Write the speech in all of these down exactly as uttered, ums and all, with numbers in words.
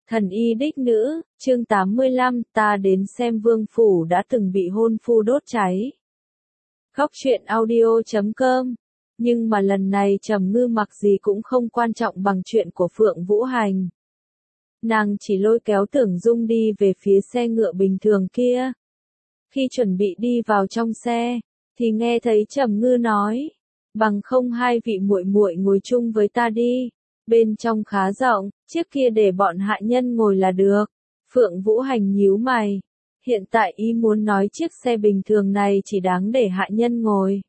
Thần y đích nữ, chương tám mươi lăm, ta đến xem vương phủ đã từng bị hôn phu đốt cháy. Góc truyện audio chấm com. Nhưng mà lần này Trầm Ngư mặc gì cũng không quan trọng bằng chuyện của Phượng Vũ Hành. Nàng chỉ lôi kéo Tưởng Dung đi về phía xe ngựa bình thường kia. Khi chuẩn bị đi vào trong xe, thì nghe thấy Trầm Ngư nói, bằng không hai vị muội muội ngồi chung với ta đi. Bên trong khá rộng, chiếc kia để bọn hạ nhân ngồi là được. Phượng Vũ Hành nhíu mày. Hiện tại ý muốn nói chiếc xe bình thường này chỉ đáng để hạ nhân ngồi.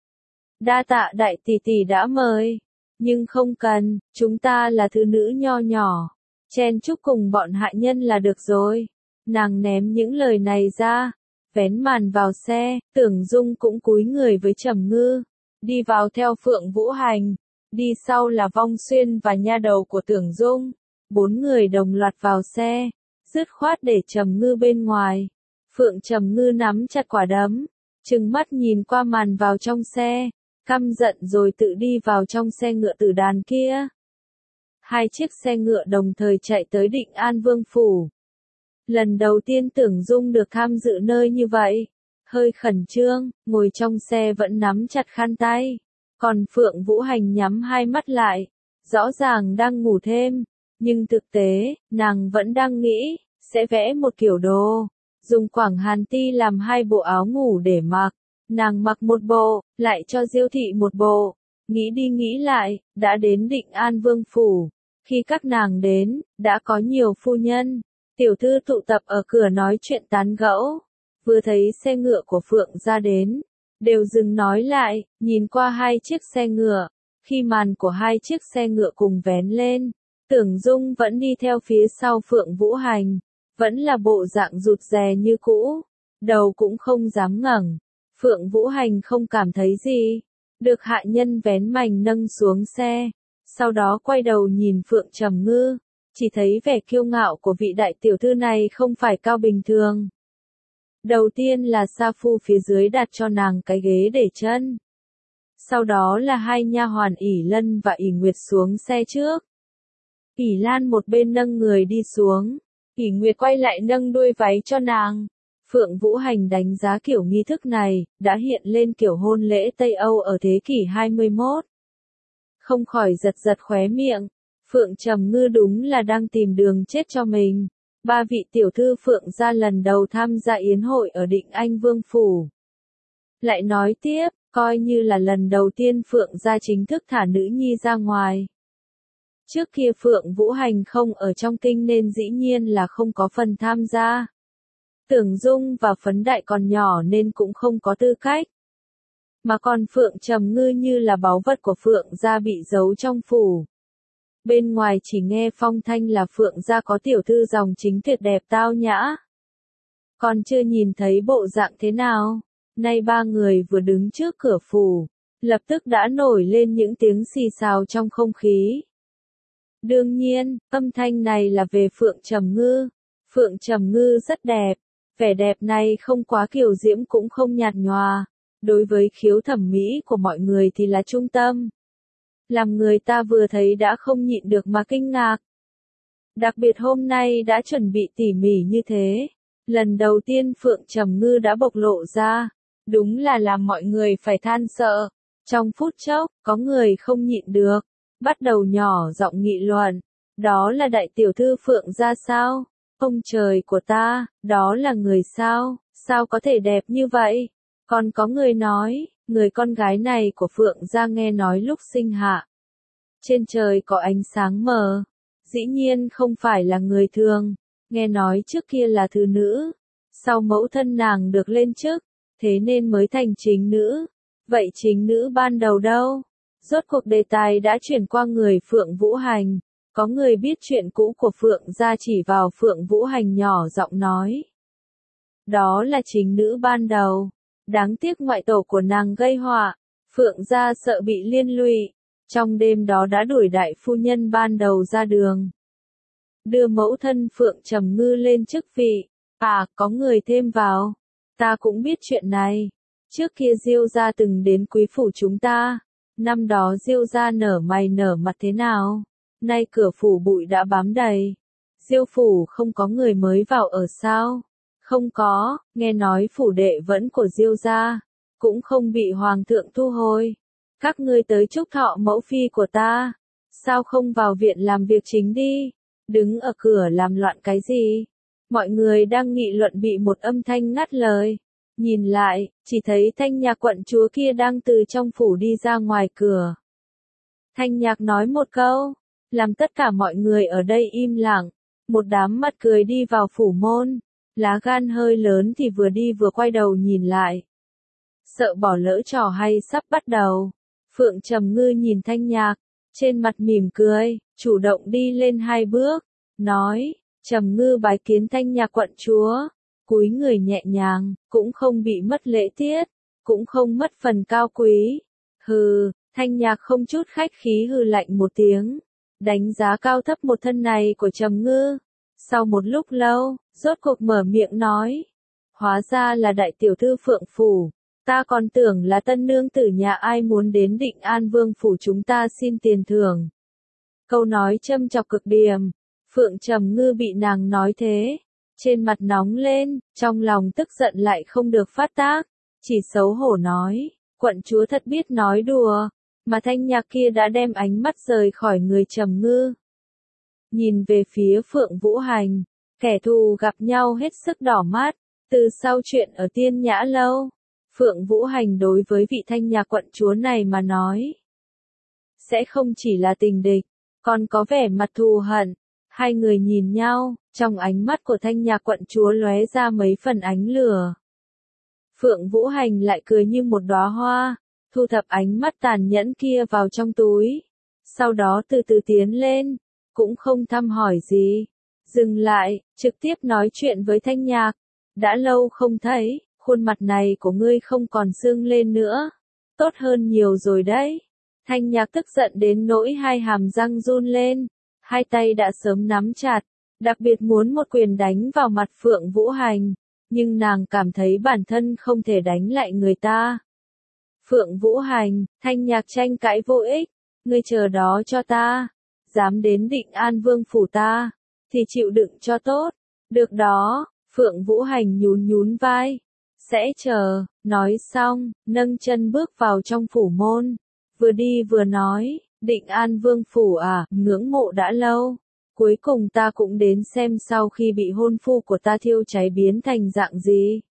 Đa tạ đại tỷ tỷ đã mời. Nhưng không cần, chúng ta là thứ nữ nho nhỏ. Chen chúc cùng bọn hạ nhân là được rồi. Nàng ném những lời này ra. Vén màn vào xe, Tưởng Dung cũng cúi người với Trầm Ngư. Đi vào theo Phượng Vũ Hành. Đi sau là Vong Xuyên và nha đầu của Tưởng Dung. Bốn người đồng loạt vào xe. Dứt khoát để Trầm Ngư bên ngoài. Phượng Trầm Ngư nắm chặt quả đấm. Trừng mắt nhìn qua màn vào trong xe. Căm giận rồi tự đi vào trong xe ngựa tử đàn kia. Hai chiếc xe ngựa đồng thời chạy tới Định An Vương Phủ. Lần đầu tiên Tưởng Dung được tham dự nơi như vậy. Hơi khẩn trương, ngồi trong xe vẫn nắm chặt khăn tay. Còn Phượng Vũ Hành nhắm hai mắt lại. Rõ ràng đang ngủ thêm. Nhưng thực tế, nàng vẫn đang nghĩ, sẽ vẽ một kiểu đồ. Dùng quảng hàn ti làm hai bộ áo ngủ để mặc. Nàng mặc một bộ, lại cho Diêu thị một bộ. Nghĩ đi nghĩ lại, đã đến Định An Vương Phủ. Khi các nàng đến, đã có nhiều phu nhân. Tiểu thư tụ tập ở cửa nói chuyện tán gẫu. Vừa thấy xe ngựa của Phượng ra đến. Đều dừng nói lại, nhìn qua hai chiếc xe ngựa. Khi màn của hai chiếc xe ngựa cùng vén lên. Tưởng Dung vẫn đi theo phía sau Phượng Vũ Hành. Vẫn là bộ dạng rụt rè như cũ. Đầu cũng không dám ngẩng. Phượng Vũ Hành không cảm thấy gì. Được hạ nhân vén mành nâng xuống xe. Sau đó quay đầu nhìn Phượng Trầm Ngư. Chỉ thấy vẻ kiêu ngạo của vị đại tiểu thư này không phải cao bình thường. Đầu tiên là sa phu phía dưới đặt cho nàng cái ghế để chân. Sau đó là hai nha hoàn ỷ Lân và ỷ Nguyệt xuống xe trước. ỷ Lan một bên nâng người đi xuống. ỷ Nguyệt quay lại nâng đuôi váy cho nàng. Phượng Vũ Hành đánh giá kiểu nghi thức này, đã hiện lên kiểu hôn lễ Tây Âu ở thế kỷ hai mươi mốt. Không khỏi giật giật khóe miệng. Phượng Trầm Ngư đúng là đang tìm đường chết cho mình. Ba vị tiểu thư Phượng gia lần đầu tham gia yến hội ở Định Anh Vương Phủ. Lại nói tiếp, coi như là lần đầu tiên Phượng gia chính thức thả nữ nhi ra ngoài. Trước kia Phượng Vũ Hành không ở trong kinh nên dĩ nhiên là không có phần tham gia. Tưởng Dung và Phấn Đại còn nhỏ nên cũng không có tư cách. Mà còn Phượng Trầm Ngư như là báu vật của Phượng gia bị giấu trong phủ. Bên ngoài chỉ nghe phong thanh là Phượng gia có tiểu thư dòng chính tuyệt đẹp tao nhã. Còn chưa nhìn thấy bộ dạng thế nào. Nay ba người vừa đứng trước cửa phủ. Lập tức đã nổi lên những tiếng xì xào trong không khí. Đương nhiên, âm thanh này là về Phượng Trầm Ngư. Phượng Trầm Ngư rất đẹp. Vẻ đẹp này không quá kiều diễm cũng không nhạt nhòa. Đối với khiếu thẩm mỹ của mọi người thì là trung tâm. Làm người ta vừa thấy đã không nhịn được mà kinh ngạc. Đặc biệt hôm nay đã chuẩn bị tỉ mỉ như thế. Lần đầu tiên Phượng Trầm Ngư đã bộc lộ ra. Đúng là làm mọi người phải than sợ. Trong phút chốc, có người không nhịn được. Bắt đầu nhỏ giọng nghị luận. Đó là đại tiểu thư Phượng gia sao? Ông trời của ta, đó là người sao? Sao có thể đẹp như vậy? Còn có người nói, người con gái này của Phượng gia nghe nói lúc sinh hạ. Trên trời có ánh sáng mờ. Dĩ nhiên không phải là người thường. Nghe nói trước kia là thứ nữ. Sau mẫu thân nàng được lên chức. Thế nên mới thành chính nữ. Vậy chính nữ ban đầu đâu? Rốt cuộc đề tài đã chuyển qua người Phượng Vũ Hành. Có người biết chuyện cũ của Phượng gia chỉ vào Phượng Vũ Hành nhỏ giọng nói. Đó là chính nữ ban đầu. Đáng tiếc ngoại tổ của nàng gây họa. Phượng gia sợ bị liên lụy. Trong đêm đó đã đuổi đại phu nhân ban đầu ra đường. Đưa mẫu thân Phượng Trầm Ngư lên chức vị. À, có người thêm vào. Ta cũng biết chuyện này. Trước kia Diêu gia từng đến quý phủ chúng ta. Năm đó Diêu gia nở mày nở mặt thế nào? Nay cửa phủ bụi đã bám đầy. Diêu phủ không có người mới vào ở sao? Không có, nghe nói phủ đệ vẫn của Diêu gia, cũng không bị hoàng thượng thu hồi. Các ngươi tới chúc thọ mẫu phi của ta, sao không vào viện làm việc chính đi, đứng ở cửa làm loạn cái gì? Mọi người đang nghị luận bị một âm thanh ngắt lời. Nhìn lại, chỉ thấy Thanh Nhạc quận chúa kia đang từ trong phủ đi ra ngoài cửa. Thanh Nhạc nói một câu, làm tất cả mọi người ở đây im lặng. Một đám mặt cười đi vào phủ môn, lá gan hơi lớn thì vừa đi vừa quay đầu nhìn lại. Sợ bỏ lỡ trò hay sắp bắt đầu. Phượng Trầm Ngư nhìn Thanh Nhạc, trên mặt mỉm cười, chủ động đi lên hai bước, nói, Trầm Ngư bái kiến Thanh Nhạc quận chúa, cúi người nhẹ nhàng, cũng không bị mất lễ tiết, cũng không mất phần cao quý. Hừ, Thanh Nhạc không chút khách khí hừ lạnh một tiếng, đánh giá cao thấp một thân này của Trầm Ngư. Sau một lúc lâu, rốt cuộc mở miệng nói, hóa ra là đại tiểu thư Phượng phủ, ta còn tưởng là tân nương tử nhà ai muốn đến Định An Vương phủ chúng ta xin tiền thưởng. Câu nói châm chọc cực điểm, Phượng Trầm Ngư bị nàng nói thế, trên mặt nóng lên, trong lòng tức giận lại không được phát tác, chỉ xấu hổ nói, quận chúa thật biết nói đùa, mà Thanh Nhạc kia đã đem ánh mắt rời khỏi người Trầm Ngư. Nhìn về phía Phượng Vũ Hành, kẻ thù gặp nhau hết sức đỏ mắt, từ sau chuyện ở Tiên Nhã Lâu, Phượng Vũ Hành đối với vị Thanh Nhạc quận chúa này mà nói, sẽ không chỉ là tình địch, còn có vẻ mặt thù hận. Hai người nhìn nhau, trong ánh mắt của Thanh Nhạc quận chúa lóe ra mấy phần ánh lửa. Phượng Vũ Hành lại cười như một đóa hoa, thu thập ánh mắt tàn nhẫn kia vào trong túi, sau đó từ từ tiến lên, cũng không thăm hỏi gì, dừng lại, trực tiếp nói chuyện với Thanh Nhạc, đã lâu không thấy, khuôn mặt này của ngươi không còn sưng lên nữa, tốt hơn nhiều rồi đấy. Thanh Nhạc tức giận đến nỗi hai hàm răng run lên, hai tay đã sớm nắm chặt, đặc biệt muốn một quyền đánh vào mặt Phượng Vũ Hành, nhưng nàng cảm thấy bản thân không thể đánh lại người ta. Phượng Vũ Hành, Thanh Nhạc tranh cãi vô ích, ngươi chờ đó cho ta, dám đến Định An Vương phủ ta, thì chịu đựng cho tốt, được đó, Phượng Vũ Hành nhún nhún vai, sẽ chờ, nói xong, nâng chân bước vào trong phủ môn, vừa đi vừa nói, Định An Vương phủ à, ngưỡng mộ đã lâu, cuối cùng ta cũng đến xem sau khi bị hôn phu của ta thiêu cháy biến thành dạng gì.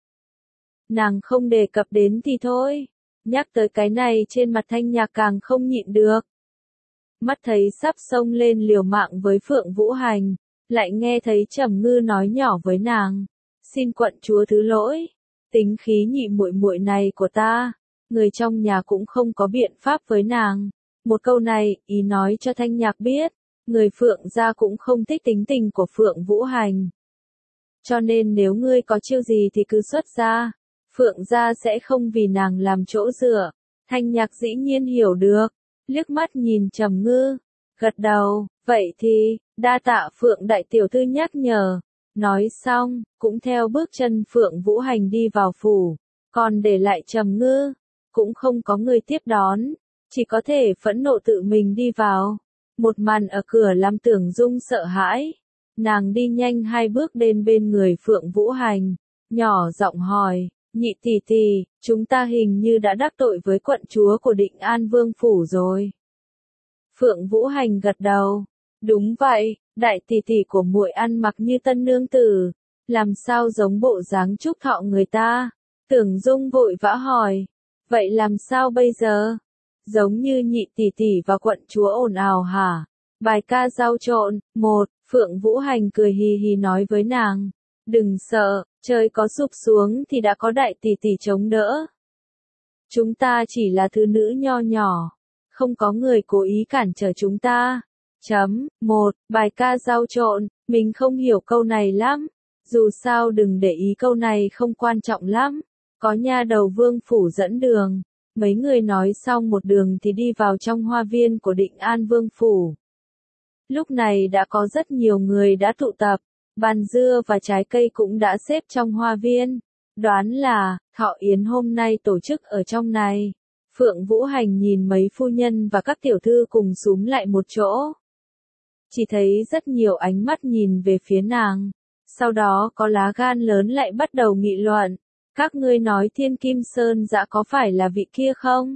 Nàng không đề cập đến thì thôi, nhắc tới cái này trên mặt Thanh Nhạc càng không nhịn được. Mắt thấy sắp xông lên liều mạng với Phượng Vũ Hành, lại nghe thấy Trầm Ngư nói nhỏ với nàng, xin quận chúa thứ lỗi, tính khí nhị muội muội này của ta, người trong nhà cũng không có biện pháp với nàng. Một câu này, ý nói cho Thanh Nhạc biết, người Phượng gia cũng không thích tính tình của Phượng Vũ Hành. Cho nên nếu ngươi có chiêu gì thì cứ xuất ra, Phượng gia sẽ không vì nàng làm chỗ dựa. Thanh Nhạc dĩ nhiên hiểu được, liếc mắt nhìn Trầm Ngư, gật đầu, vậy thì, đa tạ Phượng đại tiểu thư nhắc nhở. Nói xong, cũng theo bước chân Phượng Vũ Hành đi vào phủ, còn để lại Trầm Ngư, cũng không có người tiếp đón, chỉ có thể phẫn nộ tự mình đi vào. Một màn ở cửa làm Tưởng Dung sợ hãi, nàng đi nhanh hai bước đến bên người Phượng Vũ Hành, nhỏ giọng hỏi, nhị tỷ tỷ, chúng ta hình như đã đắc tội với quận chúa của Định An Vương phủ rồi. Phượng Vũ Hành gật đầu, đúng vậy, đại tỷ tỷ của muội ăn mặc như tân nương tử, làm sao giống bộ dáng chúc thọ người ta. Tưởng Dung vội vã hỏi, vậy làm sao bây giờ? Giống như nhị tỷ tỷ và quận chúa ồn ào hả? Bài ca giao trộn, một, Phượng Vũ Hành cười hì hì nói với nàng, đừng sợ, trời có sụp xuống thì đã có đại tỷ tỷ chống đỡ. Chúng ta chỉ là thứ nữ nho nhỏ, không có người cố ý cản trở chúng ta. Chấm, một, bài ca giao trộn, mình không hiểu câu này lắm, dù sao đừng để ý câu này không quan trọng lắm, có nha đầu Vương phủ dẫn đường. Mấy người nói xong một đường thì đi vào trong hoa viên của Định An Vương phủ. Lúc này đã có rất nhiều người đã tụ tập, bàn dưa và trái cây cũng đã xếp trong hoa viên. Đoán là, thọ yến hôm nay tổ chức ở trong này. Phượng Vũ Hành nhìn mấy phu nhân và các tiểu thư cùng súm lại một chỗ. chỉ thấy rất nhiều ánh mắt nhìn về phía nàng. Sau đó có lá gan lớn lại bắt đầu nghị luận. Các ngươi nói Thiên Kim Sơn Dã có phải là vị kia không?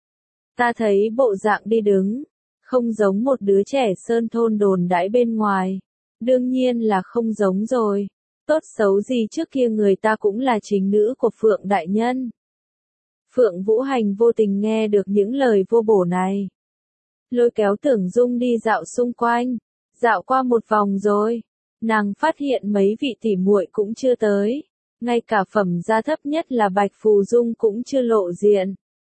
Ta thấy bộ dạng đi đứng, không giống một đứa trẻ sơn thôn đồn đãi bên ngoài. Đương nhiên là không giống rồi. Tốt xấu gì trước kia người ta cũng là chính nữ của Phượng Đại Nhân. Phượng Vũ Hành vô tình nghe được những lời vô bổ này. Lôi kéo Tưởng Dung đi dạo xung quanh. Dạo qua một vòng rồi. Nàng phát hiện mấy vị tỉ muội cũng chưa tới. Ngay cả phẩm gia thấp nhất là Bạch Phù Dung cũng chưa lộ diện.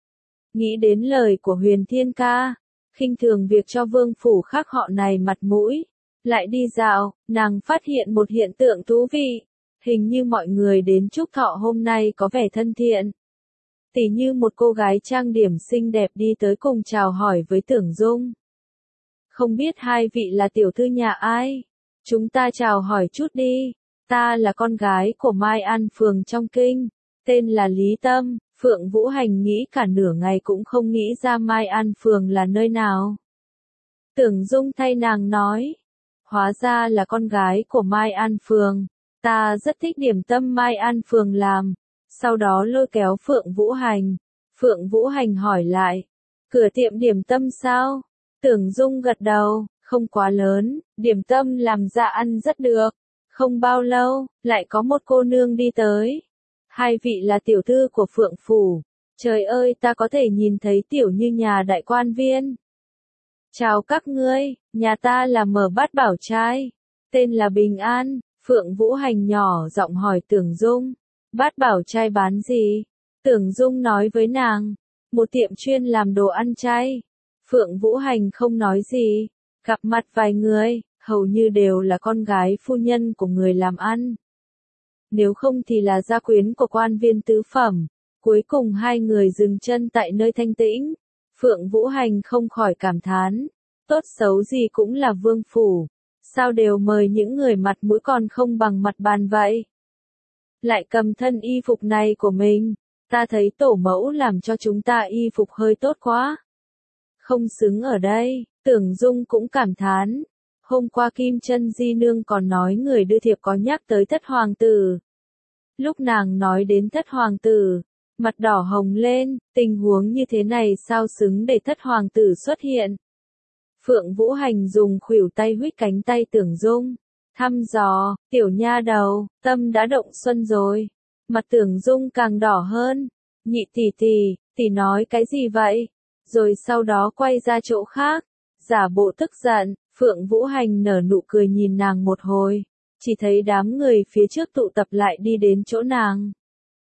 Nghĩ đến lời của Huyền Thiên ca, khinh thường việc cho vương phủ khác họ này mặt mũi. Lại đi dạo, nàng phát hiện một hiện tượng thú vị. Hình như mọi người đến chúc thọ hôm nay có vẻ thân thiện. Tỉ như một cô gái trang điểm xinh đẹp đi tới cùng chào hỏi với Tưởng Dung. Không biết hai vị là tiểu thư nhà ai? Chúng ta chào hỏi chút đi. Ta là con gái của Mai An Phường trong kinh, tên là Lý Tâm. Phượng Vũ Hành nghĩ cả nửa ngày cũng không nghĩ ra Mai An Phường là nơi nào. Tưởng Dung thay nàng nói, hóa ra là con gái của Mai An Phường, ta rất thích điểm tâm Mai An Phường làm. Sau đó lôi kéo Phượng Vũ Hành. Phượng Vũ Hành hỏi lại, cửa tiệm điểm tâm sao? Tưởng Dung gật đầu, không quá lớn, điểm tâm làm ra ăn rất được. Không bao lâu, lại có một cô nương đi tới. Hai vị là tiểu thư của Phượng Phủ. Trời ơi, ta có thể nhìn thấy tiểu như nhà đại quan viên. Chào các ngươi, nhà ta là Mở Bát Bảo Trai. Tên là Bình An. Phượng Vũ Hành nhỏ giọng hỏi Tưởng Dung. Bát Bảo Trai bán gì? Tưởng Dung nói với nàng. Một tiệm chuyên làm đồ ăn chay. Phượng Vũ Hành không nói gì. Gặp mặt vài người, hầu như đều là con gái phu nhân của người làm ăn. Nếu không thì là gia quyến của quan viên tứ phẩm. Cuối cùng hai người dừng chân tại nơi thanh tĩnh. Phượng Vũ Hành không khỏi cảm thán. Tốt xấu gì cũng là vương phủ. Sao đều mời những người mặt mũi còn không bằng mặt bàn vậy? Lại cầm thân y phục này của mình. Ta thấy tổ mẫu làm cho chúng ta y phục hơi tốt quá. Không xứng ở đây. Tưởng Dung cũng cảm thán. Hôm qua Kim Chân Di Nương còn nói người đưa thiệp có nhắc tới thất hoàng tử. Lúc nàng nói đến thất hoàng tử, mặt đỏ hồng lên, tình huống như thế này sao xứng để thất hoàng tử xuất hiện. Phượng Vũ Hành dùng khuỷu tay huých cánh tay Tưởng Dung, thăm dò, tiểu nha đầu, tâm đã động xuân rồi. Mặt Tưởng Dung càng đỏ hơn. Nhị tỷ tỷ, tỷ nói cái gì vậy? Rồi sau đó quay ra chỗ khác, giả bộ tức giận. Phượng Vũ Hành nở nụ cười nhìn nàng một hồi, chỉ thấy đám người phía trước tụ tập lại đi đến chỗ nàng.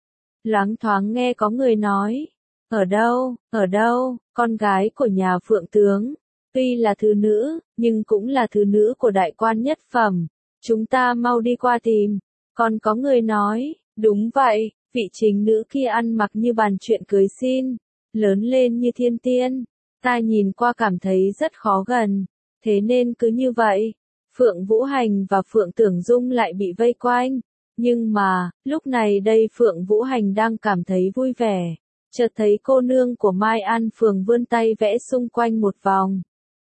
Loáng thoáng nghe có người nói, ở đâu, ở đâu, con gái của nhà Phượng tướng, tuy là thứ nữ, nhưng cũng là thứ nữ của đại quan nhất phẩm, chúng ta mau đi qua tìm. Còn có người nói, đúng vậy, vị chính nữ kia ăn mặc như bàn chuyện cưới xin, lớn lên như thiên tiên, ta nhìn qua cảm thấy rất khó gần. Thế nên cứ như vậy, Phượng Vũ Hành và Phượng Tưởng Dung lại bị vây quanh. Nhưng mà, lúc này đây Phượng Vũ Hành đang cảm thấy vui vẻ. Chợt thấy cô nương của Mai An Phường vươn tay vẽ xung quanh một vòng.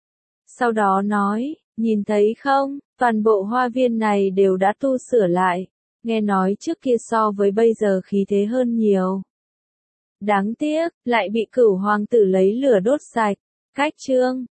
Sau đó nói, nhìn thấy không, toàn bộ hoa viên này đều đã tu sửa lại. Nghe nói trước kia so với bây giờ khí thế hơn nhiều. Đáng tiếc, lại bị Cửu hoàng tử lấy lửa đốt sạch. Cách chương